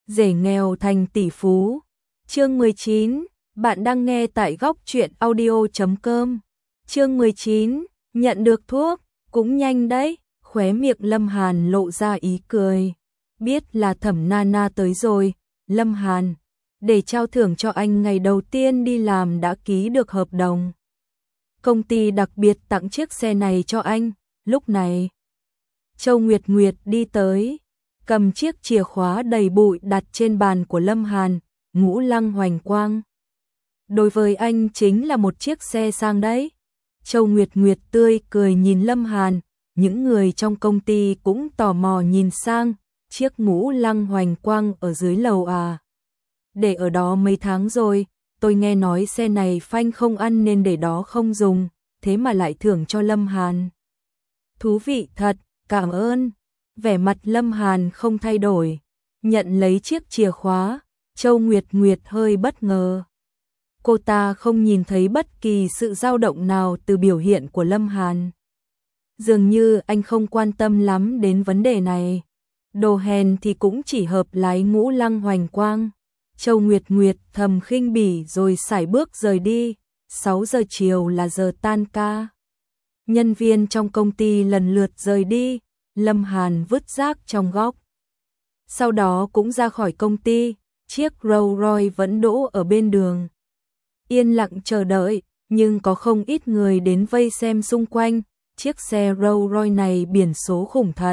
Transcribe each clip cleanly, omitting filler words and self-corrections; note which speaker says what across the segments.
Speaker 1: Rể nghèo thành tỷ phú. Chương 19, bạn đang nghe tại góc truyện audio.com. Chương 19, nhận được thuốc, cũng nhanh đấy, khóe miệng Lâm Hàn lộ ra ý cười. Biết là Thẩm Nana tới rồi, Lâm Hàn, để trao thưởng cho anh ngày đầu tiên đi làm đã ký được hợp đồng. Công ty đặc biệt tặng chiếc xe này cho anh, lúc này. Châu Nguyệt Nguyệt đi tới, cầm chiếc chìa khóa đầy bụi đặt trên bàn của Lâm Hàn, ngũ lăng hoành quang. Đối với anh chính là một chiếc xe sang đấy. Châu Nguyệt Nguyệt tươi cười nhìn Lâm Hàn, những người trong công ty cũng tò mò nhìn sang, chiếc ngũ lăng hoành quang ở dưới lầu à. Để ở đó mấy tháng rồi, tôi nghe nói xe này phanh không ăn nên để đó không dùng, thế mà lại thưởng cho Lâm Hàn. Thú vị thật, cảm ơn. Vẻ mặt Lâm Hàn không thay đổi, nhận lấy chiếc chìa khóa, Châu Nguyệt Nguyệt hơi bất ngờ. Cô ta không nhìn thấy bất kỳ sự dao động nào từ biểu hiện của Lâm Hàn. Dường như anh không quan tâm lắm đến vấn đề này. Đồ hèn thì cũng chỉ hợp lái ngũ lăng hoành quang. Châu Nguyệt Nguyệt thầm khinh bỉ rồi sải bước rời đi. 6 giờ chiều là giờ tan ca. Nhân viên trong công ty lần lượt rời đi. Lâm Hàn vứt rác trong góc. Sau đó cũng ra khỏi công ty. Chiếc Rolls Royce vẫn đỗ ở bên đường. Yên lặng chờ đợi, nhưng có không ít người đến vây xem xung quanh. Chiếc xe Rolls Royce này biển số khủng thật.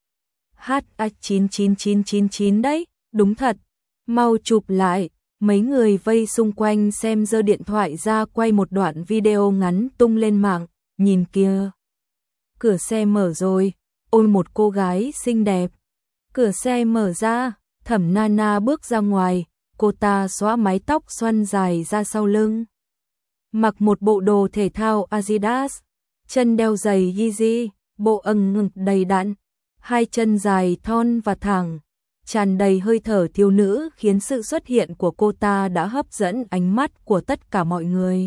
Speaker 1: HA99999 đấy, đúng thật. Mau chụp lại, mấy người vây xung quanh xem giơ điện thoại ra quay một đoạn video ngắn tung lên mạng, nhìn kia. Cửa xe mở rồi, ôi một cô gái xinh đẹp. Cửa xe mở ra, Thẩm Nana bước ra ngoài, cô ta xõa mái tóc xoăn dài ra sau lưng. Mặc một bộ đồ thể thao Adidas, chân đeo giày Yeezy, bộ âng ngực đầy đặn, hai chân dài thon và thẳng, tràn đầy hơi thở thiếu nữ khiến sự xuất hiện của cô ta đã hấp dẫn ánh mắt của tất cả mọi người.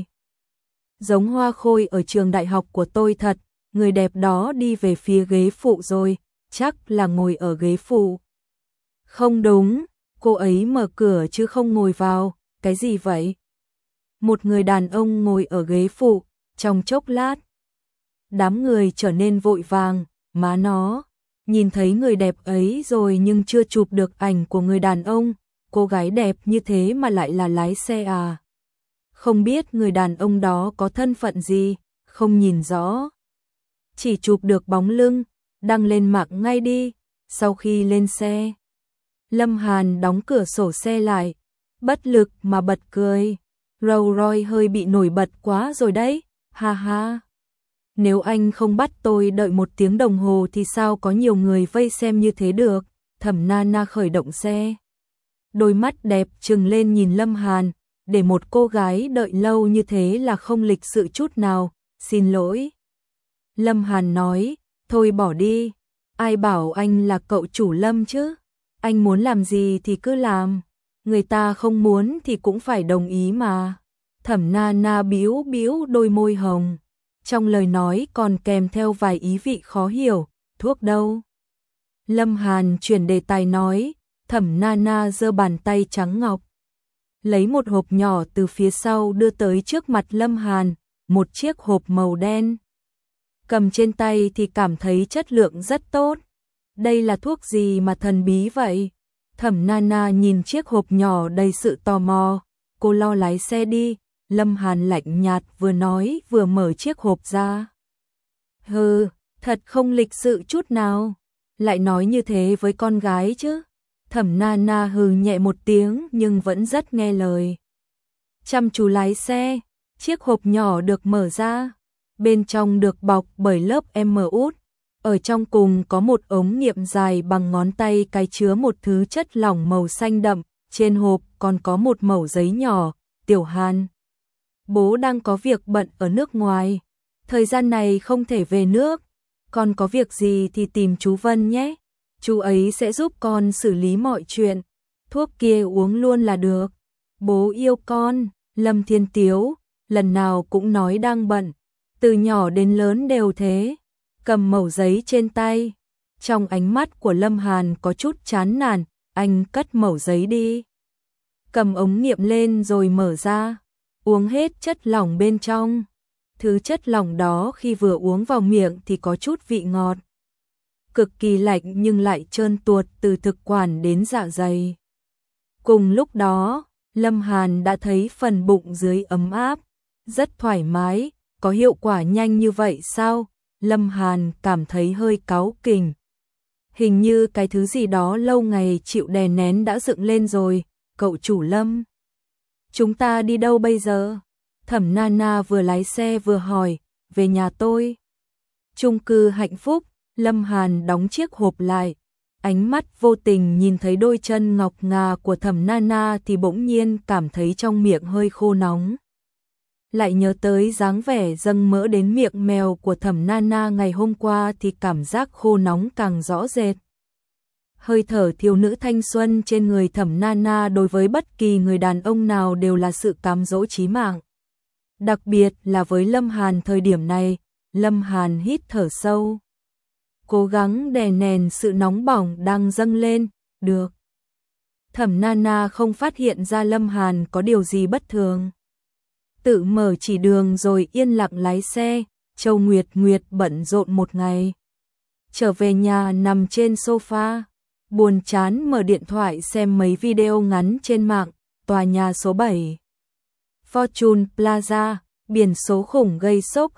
Speaker 1: Giống hoa khôi ở trường đại học của tôi thật, người đẹp đó đi về phía ghế phụ rồi, chắc là ngồi ở ghế phụ. Không đúng, cô ấy mở cửa chứ không ngồi vào, cái gì vậy? Một người đàn ông ngồi ở ghế phụ, trong chốc lát. Đám người trở nên vội vàng, má nó, nhìn thấy người đẹp ấy rồi nhưng chưa chụp được ảnh của người đàn ông, cô gái đẹp như thế mà lại là lái xe à? Không biết người đàn ông đó có thân phận gì, không nhìn rõ. Chỉ chụp được bóng lưng, đăng lên mạng ngay đi, sau khi lên xe. Lâm Hàn đóng cửa sổ xe lại, bất lực mà bật cười. Rolls Royce hơi bị nổi bật quá rồi đấy, ha ha. Nếu anh không bắt tôi đợi 1 tiếng đồng hồ thì sao có nhiều người vây xem như thế được. Thẩm Nana khởi động xe. Đôi mắt đẹp trừng lên nhìn Lâm Hàn, để một cô gái đợi lâu như thế là không lịch sự chút nào, xin lỗi. Lâm Hàn nói, thôi bỏ đi, ai bảo anh là cậu chủ Lâm chứ, anh muốn làm gì thì cứ làm, người ta không muốn thì cũng phải đồng ý mà. Thẩm Nana bĩu bĩu đôi môi hồng, trong lời nói còn kèm theo vài ý vị khó hiểu, thuốc đâu? Lâm Hàn chuyển đề tài nói, Thẩm Nana giơ bàn tay trắng ngọc, lấy một hộp nhỏ từ phía sau đưa tới trước mặt Lâm Hàn, một chiếc hộp màu đen. Cầm trên tay thì cảm thấy chất lượng rất tốt. Đây là thuốc gì mà thần bí vậy? Thẩm Nana nhìn chiếc hộp nhỏ đầy sự tò mò, cô lo lái xe đi. Lâm Hàn lạnh nhạt vừa nói vừa mở chiếc hộp ra. Hừ, thật không lịch sự chút nào, lại nói như thế với con gái chứ. Thẩm Nana hừ nhẹ một tiếng nhưng vẫn rất nghe lời. Chăm chú lái xe, chiếc hộp nhỏ được mở ra, bên trong được bọc bởi lớp út. Ở trong cùng có một ống nghiệm dài bằng ngón tay cái chứa một thứ chất lỏng màu xanh đậm, trên hộp còn có một mẩu giấy nhỏ, Tiểu Hàn. Bố đang có việc bận ở nước ngoài, thời gian này không thể về nước, con có việc gì thì tìm chú Vân nhé, chú ấy sẽ giúp con xử lý mọi chuyện, thuốc kia uống luôn là được, bố yêu con. Lâm Thiên Tiếu, lần nào cũng nói đang bận, từ nhỏ đến lớn đều thế, cầm mẩu giấy trên tay. Trong ánh mắt của Lâm Hàn có chút chán nản, anh cất mẩu giấy đi. Cầm ống nghiệm lên rồi mở ra, uống hết chất lỏng bên trong. Thứ chất lỏng đó khi vừa uống vào miệng thì có chút vị ngọt. Cực kỳ lạnh nhưng lại trơn tuột từ thực quản đến dạ dày. Cùng lúc đó, Lâm Hàn đã thấy phần bụng dưới ấm áp, rất thoải mái, có hiệu quả nhanh như vậy sao? Lâm Hàn cảm thấy hơi cáu kỉnh. Hình như cái thứ gì đó lâu ngày chịu đè nén đã dựng lên rồi, cậu chủ Lâm. Chúng ta đi đâu bây giờ? Thẩm Nana vừa lái xe vừa hỏi, về nhà tôi. Chung cư Hạnh Phúc, Lâm Hàn đóng chiếc hộp lại. Ánh mắt vô tình nhìn thấy đôi chân ngọc ngà của Thẩm Nana thì bỗng nhiên cảm thấy trong miệng hơi khô nóng. Lại nhớ tới dáng vẻ dâng mỡ đến miệng mèo của Thẩm Nana ngày hôm qua thì cảm giác khô nóng càng rõ rệt. Hơi thở thiếu nữ thanh xuân trên người Thẩm Nana đối với bất kỳ người đàn ông nào đều là sự cám dỗ chí mạng. Đặc biệt là với Lâm Hàn thời điểm này, Lâm Hàn hít thở sâu. Cố gắng đè nén sự nóng bỏng đang dâng lên, được. Thẩm Nana không phát hiện ra Lâm Hàn có điều gì bất thường. Tự mở chỉ đường rồi yên lặng lái xe, Châu Nguyệt Nguyệt bận rộn một ngày. Trở về nhà nằm trên sofa, buồn chán mở điện thoại xem mấy video ngắn trên mạng, tòa nhà số 7. Fortune Plaza, biển số khủng gây sốc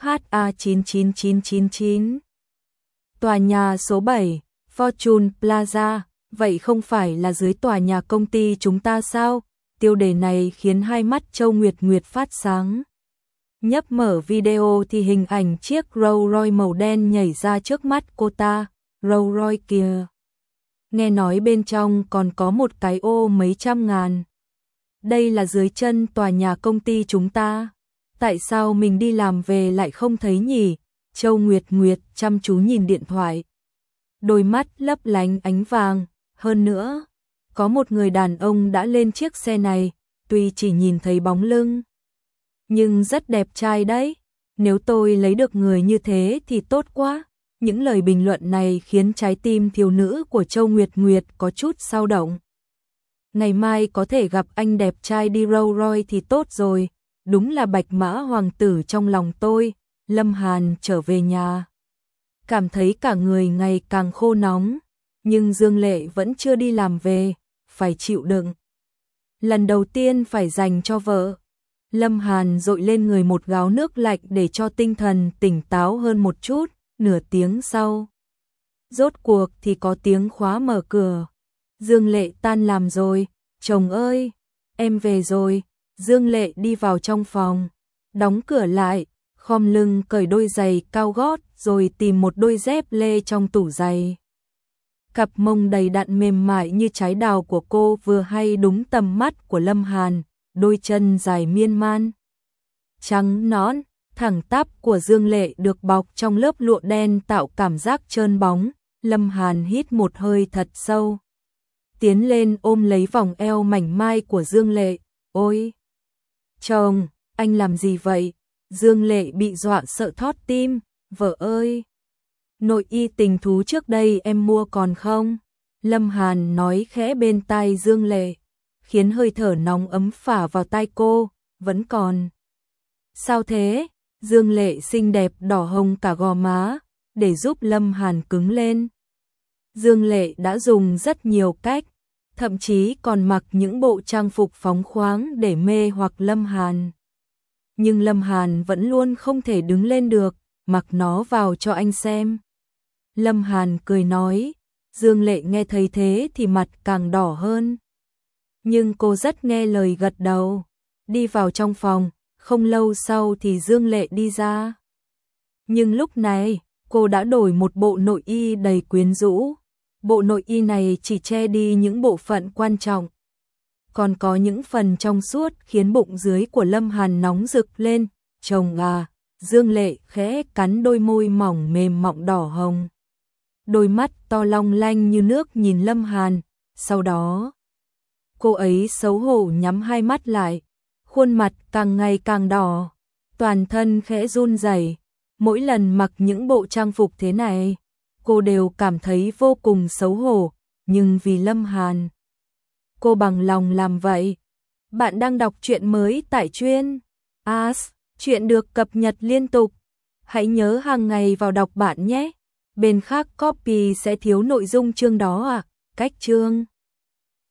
Speaker 1: HA99999. Tòa nhà số 7, Fortune Plaza, vậy không phải là dưới tòa nhà công ty chúng ta sao? Tiêu đề này khiến hai mắt Châu Nguyệt Nguyệt phát sáng. Nhấp mở video thì hình ảnh chiếc Rolls Royce màu đen nhảy ra trước mắt cô ta, Rolls Royce kìa. Nghe nói bên trong còn có một cái ô mấy trăm ngàn. Đây là dưới chân tòa nhà công ty chúng ta. Tại sao mình đi làm về lại không thấy nhỉ? Châu Nguyệt Nguyệt chăm chú nhìn điện thoại. Đôi mắt lấp lánh ánh vàng. Hơn nữa, có một người đàn ông đã lên chiếc xe này, tuy chỉ nhìn thấy bóng lưng. Nhưng rất đẹp trai đấy. Nếu tôi lấy được người như thế thì tốt quá. Những lời bình luận này khiến trái tim thiếu nữ của Châu Nguyệt Nguyệt có chút dao động. Ngày mai có thể gặp anh đẹp trai đi Rolls Royce thì tốt rồi. Đúng là bạch mã hoàng tử trong lòng tôi. Lâm Hàn trở về nhà, cảm thấy cả người ngày càng khô nóng, nhưng Dương Lệ vẫn chưa đi làm về, phải chịu đựng. Lần đầu tiên phải dành cho vợ. Lâm Hàn dội lên người một gáo nước lạnh để cho tinh thần tỉnh táo hơn một chút. Nửa tiếng sau, rốt cuộc thì có tiếng khóa mở cửa. Dương Lệ tan làm rồi, chồng ơi, em về rồi. Dương Lệ đi vào trong phòng, đóng cửa lại, khom lưng cởi đôi giày cao gót rồi tìm một đôi dép lê trong tủ giày. Cặp mông đầy đặn mềm mại như trái đào của cô vừa hay đúng tầm mắt của Lâm Hàn, đôi chân dài miên man, trắng nõn, thẳng tắp của Dương Lệ được bọc trong lớp lụa đen tạo cảm giác trơn bóng. Lâm Hàn hít một hơi thật sâu, tiến lên ôm lấy vòng eo mảnh mai của Dương Lệ. Ôi! Chồng, anh làm gì vậy? Dương Lệ bị dọa sợ thót tim. Vợ ơi! Nội y tình thú trước đây em mua còn không? Lâm Hàn nói khẽ bên tai Dương Lệ, khiến hơi thở nóng ấm phả vào tai cô. Vẫn còn. Sao thế? Dương Lệ xinh đẹp đỏ hồng cả gò má, để giúp Lâm Hàn cứng lên. Dương Lệ đã dùng rất nhiều cách, thậm chí còn mặc những bộ trang phục phóng khoáng để mê hoặc Lâm Hàn. Nhưng Lâm Hàn vẫn luôn không thể đứng lên được, mặc nó vào cho anh xem. Lâm Hàn cười nói, Dương Lệ nghe thấy thế thì mặt càng đỏ hơn. Nhưng cô rất nghe lời gật đầu, đi vào trong phòng, không lâu sau thì Dương Lệ đi ra. Nhưng lúc này, cô đã đổi một bộ nội y đầy quyến rũ. Bộ nội y này chỉ che đi những bộ phận quan trọng, còn có những phần trong suốt khiến bụng dưới của Lâm Hàn nóng rực lên. Chồng à! Dương Lệ khẽ cắn đôi môi mỏng mềm mọng đỏ hồng. Đôi mắt to long lanh như nước nhìn Lâm Hàn. Sau đó, cô ấy xấu hổ nhắm hai mắt lại, khuôn mặt càng ngày càng đỏ, toàn thân khẽ run rẩy. Mỗi lần mặc những bộ trang phục thế này, cô đều cảm thấy vô cùng xấu hổ, nhưng vì Lâm Hàn, cô bằng lòng làm vậy. Bạn đang đọc truyện mới tại truyện As, truyện được cập nhật liên tục. Hãy nhớ hàng ngày vào đọc bạn nhé. Bên khác copy sẽ thiếu nội dung chương đó à? Cách chương